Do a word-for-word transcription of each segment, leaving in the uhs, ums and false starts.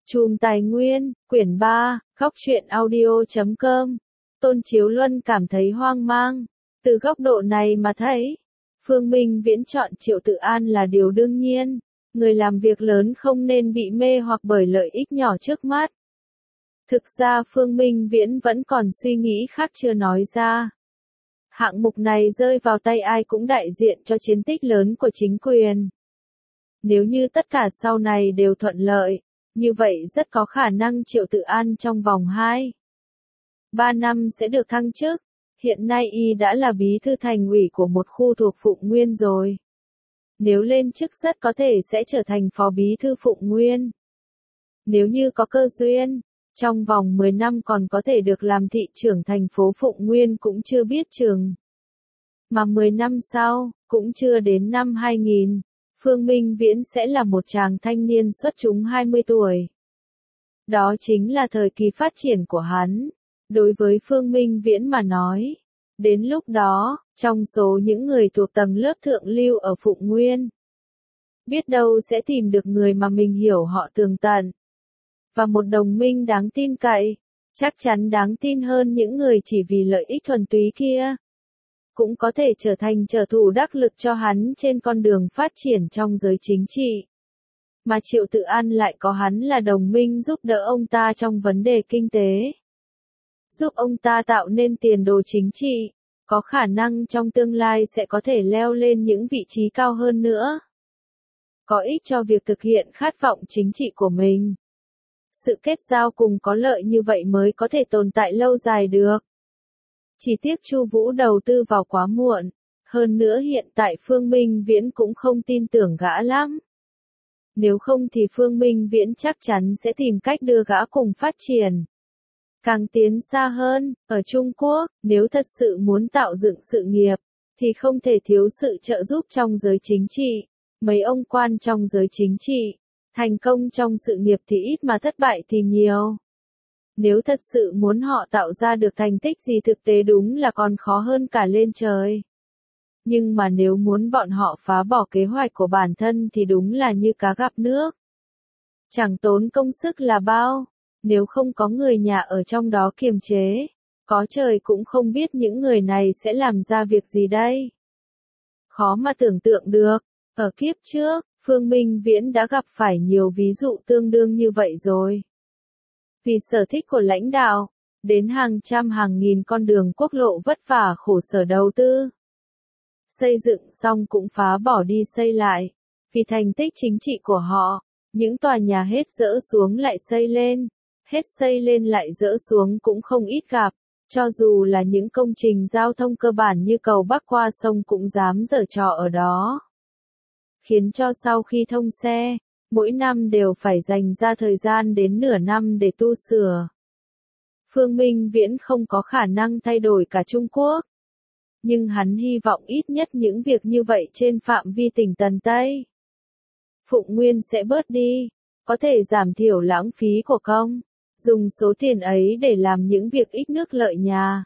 Chùm Tài Nguyên, quyển ba, góc truyện audio chấm com. Tôn Chiếu Luân cảm thấy hoang mang. Từ góc độ này mà thấy, Phương Minh Viễn chọn Triệu Tự An là điều đương nhiên. Người làm việc lớn không nên bị mê hoặc bởi lợi ích nhỏ trước mắt. Thực ra Phương Minh Viễn vẫn còn suy nghĩ khác chưa nói ra. Hạng mục này rơi vào tay ai cũng đại diện cho chiến tích lớn của chính quyền. Nếu như tất cả sau này đều thuận lợi, như vậy rất có khả năng Triệu Tự An trong vòng hai ba năm sẽ được thăng chức. Hiện nay y đã là bí thư thành ủy của một khu thuộc Phụng Nguyên rồi. Nếu lên chức rất có thể sẽ trở thành phó bí thư Phụng Nguyên. Nếu như có cơ duyên, trong vòng mười năm còn có thể được làm thị trưởng thành phố Phụng Nguyên cũng chưa biết chừng. Mà mười năm sau, cũng chưa đến năm hai nghìn, Phương Minh Viễn sẽ là một chàng thanh niên xuất chúng hai mươi tuổi. Đó chính là thời kỳ phát triển của hắn. Đối với Phương Minh Viễn mà nói, đến lúc đó, trong số những người thuộc tầng lớp thượng lưu ở Phụng Nguyên, biết đâu sẽ tìm được người mà mình hiểu họ tường tận. Và một đồng minh đáng tin cậy, chắc chắn đáng tin hơn những người chỉ vì lợi ích thuần túy kia. Cũng có thể trở thành trợ thủ đắc lực cho hắn trên con đường phát triển trong giới chính trị. Mà Triệu Tự An lại có hắn là đồng minh giúp đỡ ông ta trong vấn đề kinh tế. Giúp ông ta tạo nên tiền đồ chính trị, có khả năng trong tương lai sẽ có thể leo lên những vị trí cao hơn nữa. Có ích cho việc thực hiện khát vọng chính trị của mình. Sự kết giao cùng có lợi như vậy mới có thể tồn tại lâu dài được. Chỉ tiếc Chu Vũ đầu tư vào quá muộn, hơn nữa hiện tại Phương Minh Viễn cũng không tin tưởng gã lắm. Nếu không thì Phương Minh Viễn chắc chắn sẽ tìm cách đưa gã cùng phát triển. Càng tiến xa hơn, ở Trung Quốc, nếu thật sự muốn tạo dựng sự nghiệp, thì không thể thiếu sự trợ giúp trong giới chính trị. Mấy ông quan trong giới chính trị, thành công trong sự nghiệp thì ít mà thất bại thì nhiều. Nếu thật sự muốn họ tạo ra được thành tích gì thực tế đúng là còn khó hơn cả lên trời. Nhưng mà nếu muốn bọn họ phá bỏ kế hoạch của bản thân thì đúng là như cá gặp nước. Chẳng tốn công sức là bao. Nếu không có người nhà ở trong đó kiềm chế, có trời cũng không biết những người này sẽ làm ra việc gì đây. Khó mà tưởng tượng được, ở kiếp trước, Phương Minh Viễn đã gặp phải nhiều ví dụ tương đương như vậy rồi. Vì sở thích của lãnh đạo, đến hàng trăm hàng nghìn con đường quốc lộ vất vả khổ sở đầu tư. Xây dựng xong cũng phá bỏ đi xây lại, vì thành tích chính trị của họ, những tòa nhà hết dỡ xuống lại xây lên. Hết xây lên lại dỡ xuống cũng không ít gặp, cho dù là những công trình giao thông cơ bản như cầu bắc qua sông cũng dám giở trò ở đó. Khiến cho sau khi thông xe, mỗi năm đều phải dành ra thời gian đến nửa năm để tu sửa. Phương Minh Viễn không có khả năng thay đổi cả Trung Quốc. Nhưng hắn hy vọng ít nhất những việc như vậy trên phạm vi tỉnh Tần Tây Phụng Nguyên sẽ bớt đi, có thể giảm thiểu lãng phí của công. Dùng số tiền ấy để làm những việc ích nước lợi nhà.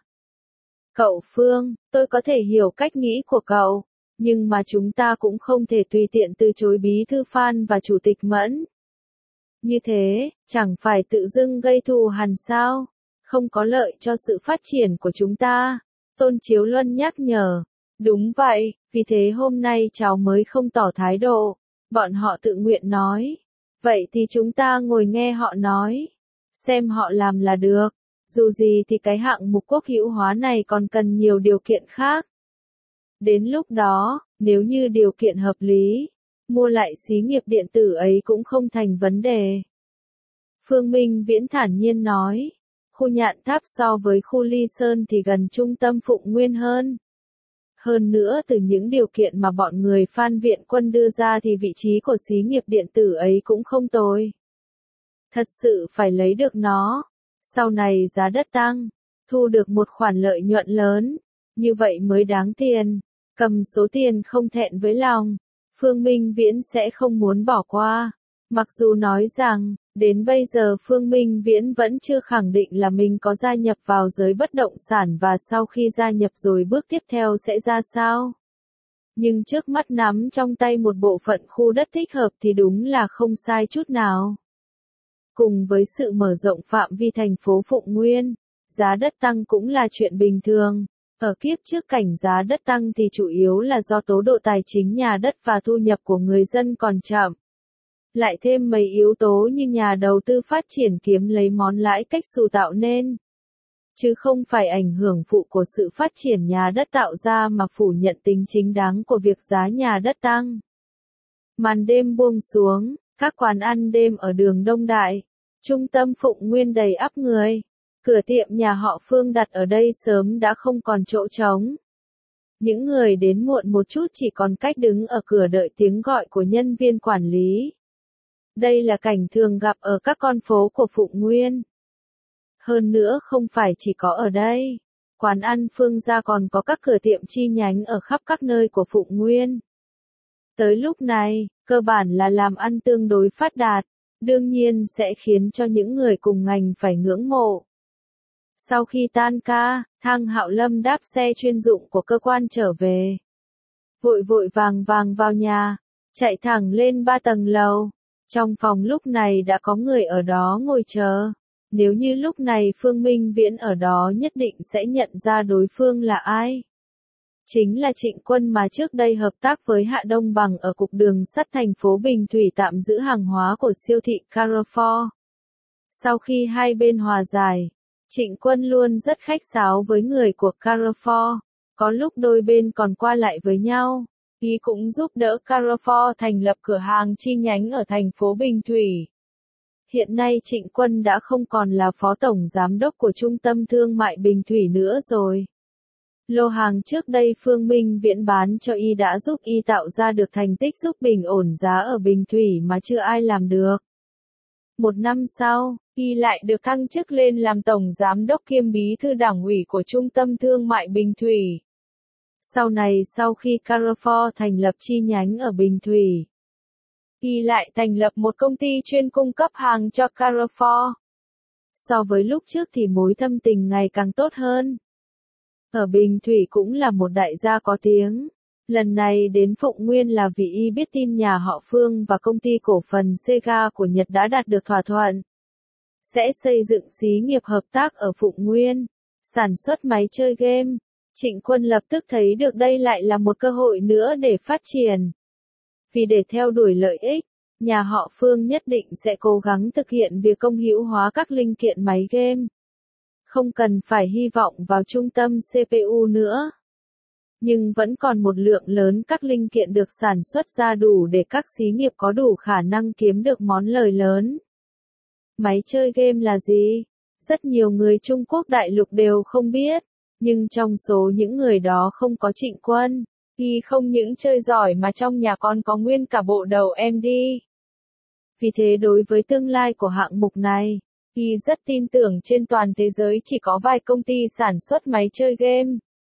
Cậu Phương, tôi có thể hiểu cách nghĩ của cậu, nhưng mà chúng ta cũng không thể tùy tiện từ chối bí thư Phan và chủ tịch Mẫn. Như thế, chẳng phải tự dưng gây thù hằn sao, không có lợi cho sự phát triển của chúng ta. Tôn Chiếu Luân nhắc nhở. Đúng vậy, vì thế hôm nay cháu mới không tỏ thái độ. Bọn họ tự nguyện nói. Vậy thì chúng ta ngồi nghe họ nói. Xem họ làm là được, dù gì thì cái hạng mục quốc hữu hóa này còn cần nhiều điều kiện khác. Đến lúc đó, nếu như điều kiện hợp lý, mua lại xí nghiệp điện tử ấy cũng không thành vấn đề. Phương Minh Viễn thản nhiên nói, khu Nhạn Tháp so với khu Ly Sơn thì gần trung tâm Phụng Nguyên hơn. Hơn nữa từ những điều kiện mà bọn người Phan Viện Quân đưa ra thì vị trí của xí nghiệp điện tử ấy cũng không tồi. Thật sự phải lấy được nó, sau này giá đất tăng, thu được một khoản lợi nhuận lớn, như vậy mới đáng tiền, cầm số tiền không thẹn với lòng, Phương Minh Viễn sẽ không muốn bỏ qua. Mặc dù nói rằng, đến bây giờ Phương Minh Viễn vẫn chưa khẳng định là mình có gia nhập vào giới bất động sản và sau khi gia nhập rồi bước tiếp theo sẽ ra sao. Nhưng trước mắt nắm trong tay một bộ phận khu đất thích hợp thì đúng là không sai chút nào. Cùng với sự mở rộng phạm vi thành phố Phụng Nguyên, giá đất tăng cũng là chuyện bình thường. Ở kiếp trước cảnh giá đất tăng thì chủ yếu là do tố độ tài chính nhà đất và thu nhập của người dân còn chậm. Lại thêm mấy yếu tố như nhà đầu tư phát triển kiếm lấy món lãi cách xù tạo nên. Chứ không phải ảnh hưởng phụ của sự phát triển nhà đất tạo ra mà phủ nhận tính chính đáng của việc giá nhà đất tăng. Màn đêm buông xuống, các quán ăn đêm ở đường Đông Đại, trung tâm Phụng Nguyên đầy ắp người. Cửa tiệm nhà họ Phương đặt ở đây sớm đã không còn chỗ trống. Những người đến muộn một chút chỉ còn cách đứng ở cửa đợi tiếng gọi của nhân viên quản lý. Đây là cảnh thường gặp ở các con phố của Phụng Nguyên. Hơn nữa không phải chỉ có ở đây, quán ăn Phương gia còn có các cửa tiệm chi nhánh ở khắp các nơi của Phụng Nguyên. Tới lúc này, cơ bản là làm ăn tương đối phát đạt, đương nhiên sẽ khiến cho những người cùng ngành phải ngưỡng mộ. Sau khi tan ca, Thang Hạo Lâm đáp xe chuyên dụng của cơ quan trở về. Vội vội vàng vàng vào nhà, chạy thẳng lên ba tầng lầu. Trong phòng lúc này đã có người ở đó ngồi chờ. Nếu như lúc này Phương Minh Viễn ở đó nhất định sẽ nhận ra đối phương là ai. Chính là Trịnh Quân mà trước đây hợp tác với Hạ Đông Bằng ở cục đường sắt thành phố Bình Thủy tạm giữ hàng hóa của siêu thị Carrefour. Sau khi hai bên hòa giải, Trịnh Quân luôn rất khách sáo với người của Carrefour, có lúc đôi bên còn qua lại với nhau. Y cũng giúp đỡ Carrefour thành lập cửa hàng chi nhánh ở thành phố Bình Thủy. Hiện nay Trịnh Quân đã không còn là phó tổng giám đốc của Trung tâm Thương mại Bình Thủy nữa rồi. Lô hàng trước đây Phương Minh Viễn bán cho Y đã giúp Y tạo ra được thành tích giúp bình ổn giá ở Bình Thủy mà chưa ai làm được. Một năm sau, Y lại được thăng chức lên làm tổng giám đốc kiêm bí thư đảng ủy của Trung tâm Thương mại Bình Thủy. Sau này sau khi Carrefour thành lập chi nhánh ở Bình Thủy, Y lại thành lập một công ty chuyên cung cấp hàng cho Carrefour. So với lúc trước thì mối thâm tình ngày càng tốt hơn. Ở Bình Thủy cũng là một đại gia có tiếng. Lần này đến Phụng Nguyên là vì Y biết tin nhà họ Phương và công ty cổ phần Sega của Nhật đã đạt được thỏa thuận. Sẽ xây dựng xí nghiệp hợp tác ở Phụng Nguyên, sản xuất máy chơi game. Trịnh Quân lập tức thấy được đây lại là một cơ hội nữa để phát triển. Vì để theo đuổi lợi ích, nhà họ Phương nhất định sẽ cố gắng thực hiện việc công hữu hóa các linh kiện máy game. Không cần phải hy vọng vào trung tâm xê pê u nữa. Nhưng vẫn còn một lượng lớn các linh kiện được sản xuất ra đủ để các xí nghiệp có đủ khả năng kiếm được món lời lớn. Máy chơi game là gì? Rất nhiều người Trung Quốc đại lục đều không biết. Nhưng trong số những người đó không có Trịnh Quân. Y không những chơi giỏi mà trong nhà con có nguyên cả bộ đầu em đi. Vì thế đối với tương lai của hạng mục này, Y rất tin tưởng trên toàn thế giới chỉ có vài công ty sản xuất máy chơi game.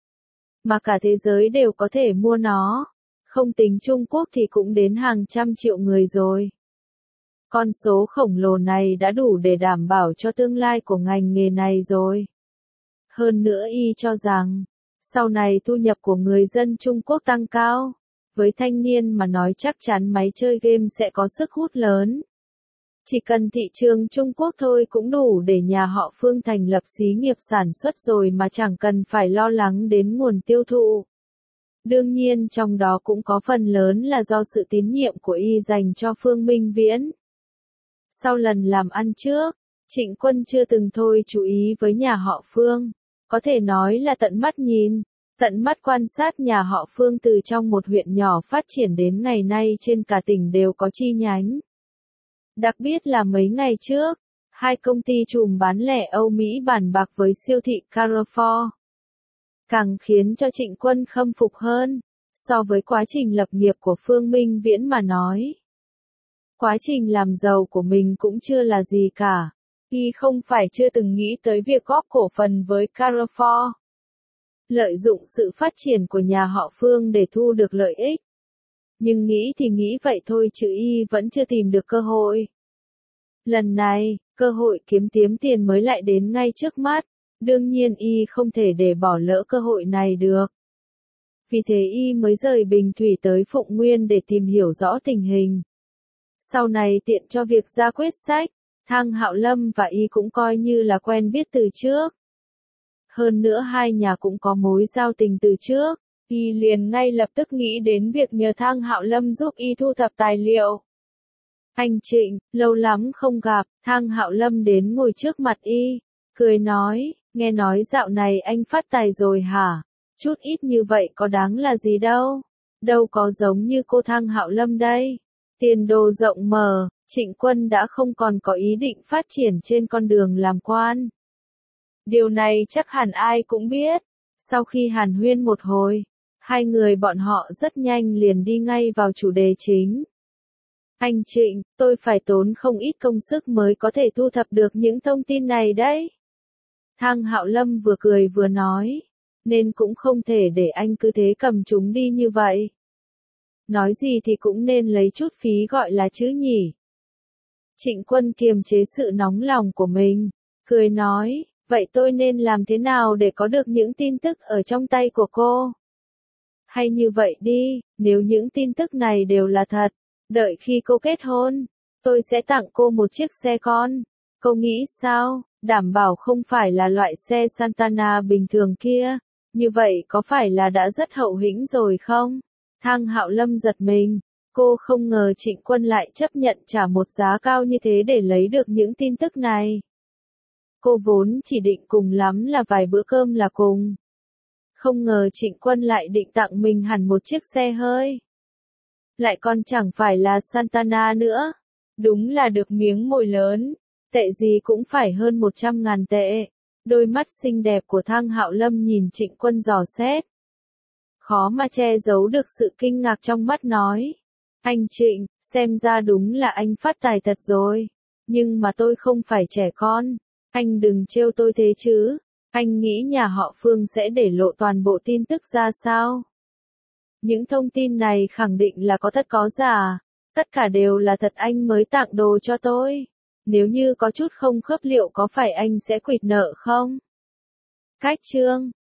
Mà cả thế giới đều có thể mua nó. Không tính Trung Quốc thì cũng đến hàng trăm triệu người rồi. Con số khổng lồ này đã đủ để đảm bảo cho tương lai của ngành nghề này rồi. Hơn nữa Y cho rằng, sau này thu nhập của người dân Trung Quốc tăng cao. Với thanh niên mà nói chắc chắn máy chơi game sẽ có sức hút lớn. Chỉ cần thị trường Trung Quốc thôi cũng đủ để nhà họ Phương thành lập xí nghiệp sản xuất rồi mà chẳng cần phải lo lắng đến nguồn tiêu thụ. Đương nhiên trong đó cũng có phần lớn là do sự tín nhiệm của Y dành cho Phương Minh Viễn. Sau lần làm ăn trước, Trịnh Quân chưa từng thôi chú ý với nhà họ Phương. Có thể nói là tận mắt nhìn, tận mắt quan sát nhà họ Phương từ trong một huyện nhỏ phát triển đến ngày nay trên cả tỉnh đều có chi nhánh. Đặc biệt là mấy ngày trước, hai công ty trùm bán lẻ Âu Mỹ bàn bạc với siêu thị Carrefour. Càng khiến cho Trịnh Quân khâm phục hơn, so với quá trình lập nghiệp của Phương Minh Viễn mà nói. Quá trình làm giàu của mình cũng chưa là gì cả. Y không phải chưa từng nghĩ tới việc góp cổ phần với Carrefour. Lợi dụng sự phát triển của nhà họ Phương để thu được lợi ích. Nhưng nghĩ thì nghĩ vậy thôi chứ Y vẫn chưa tìm được cơ hội. Lần này, cơ hội kiếm tiếm tiền mới lại đến ngay trước mắt. Đương nhiên Y không thể để bỏ lỡ cơ hội này được. Vì thế Y mới rời Bình Thủy tới Phụng Nguyên để tìm hiểu rõ tình hình. Sau này tiện cho việc ra quyết sách, Thang Hạo Lâm và y cũng coi như là quen biết từ trước. Hơn nữa hai nhà cũng có mối giao tình từ trước, y liền ngay lập tức nghĩ đến việc nhờ Thang Hạo Lâm giúp y thu thập tài liệu. Anh Trịnh, lâu lắm không gặp, Thang Hạo Lâm đến ngồi trước mặt y, cười nói, nghe nói dạo này anh phát tài rồi hả? Chút ít như vậy có đáng là gì đâu, đâu có giống như cô Thang Hạo Lâm đây. Tiền đồ rộng mở, Trịnh Quân đã không còn có ý định phát triển trên con đường làm quan. Điều này chắc hẳn ai cũng biết. Sau khi hàn huyên một hồi, hai người bọn họ rất nhanh liền đi ngay vào chủ đề chính. Anh Trịnh, tôi phải tốn không ít công sức mới có thể thu thập được những thông tin này đấy. Thang Hạo Lâm vừa cười vừa nói, nên cũng không thể để anh cứ thế cầm chúng đi như vậy. Nói gì thì cũng nên lấy chút phí gọi là chứ nhỉ. Trịnh Quân kiềm chế sự nóng lòng của mình, cười nói, vậy tôi nên làm thế nào để có được những tin tức ở trong tay của cô? Hay như vậy đi, nếu những tin tức này đều là thật, đợi khi cô kết hôn, tôi sẽ tặng cô một chiếc xe con. Cô nghĩ sao? Đảm bảo không phải là loại xe Santana bình thường kia. Như vậy có phải là đã rất hậu hĩnh rồi không? Thang Hạo Lâm giật mình. Cô không ngờ Trịnh Quân lại chấp nhận trả một giá cao như thế để lấy được những tin tức này. Cô vốn chỉ định cùng lắm là vài bữa cơm là cùng. Không ngờ Trịnh Quân lại định tặng mình hẳn một chiếc xe hơi. Lại còn chẳng phải là Santana nữa. Đúng là được miếng mồi lớn. Tệ gì cũng phải hơn một trăm ngàn tệ. Đôi mắt xinh đẹp của Thang Hạo Lâm nhìn Trịnh Quân dò xét. Khó mà che giấu được sự kinh ngạc trong mắt nói. Anh Trịnh, xem ra đúng là anh phát tài thật rồi. Nhưng mà tôi không phải trẻ con. Anh đừng trêu tôi thế chứ. Anh nghĩ nhà họ Phương sẽ để lộ toàn bộ tin tức ra sao? Những thông tin này khẳng định là có thật có giả. Tất cả đều là thật, anh mới tặng đồ cho tôi. Nếu như có chút không khớp liệu có phải anh sẽ quỵt nợ không? Cách chương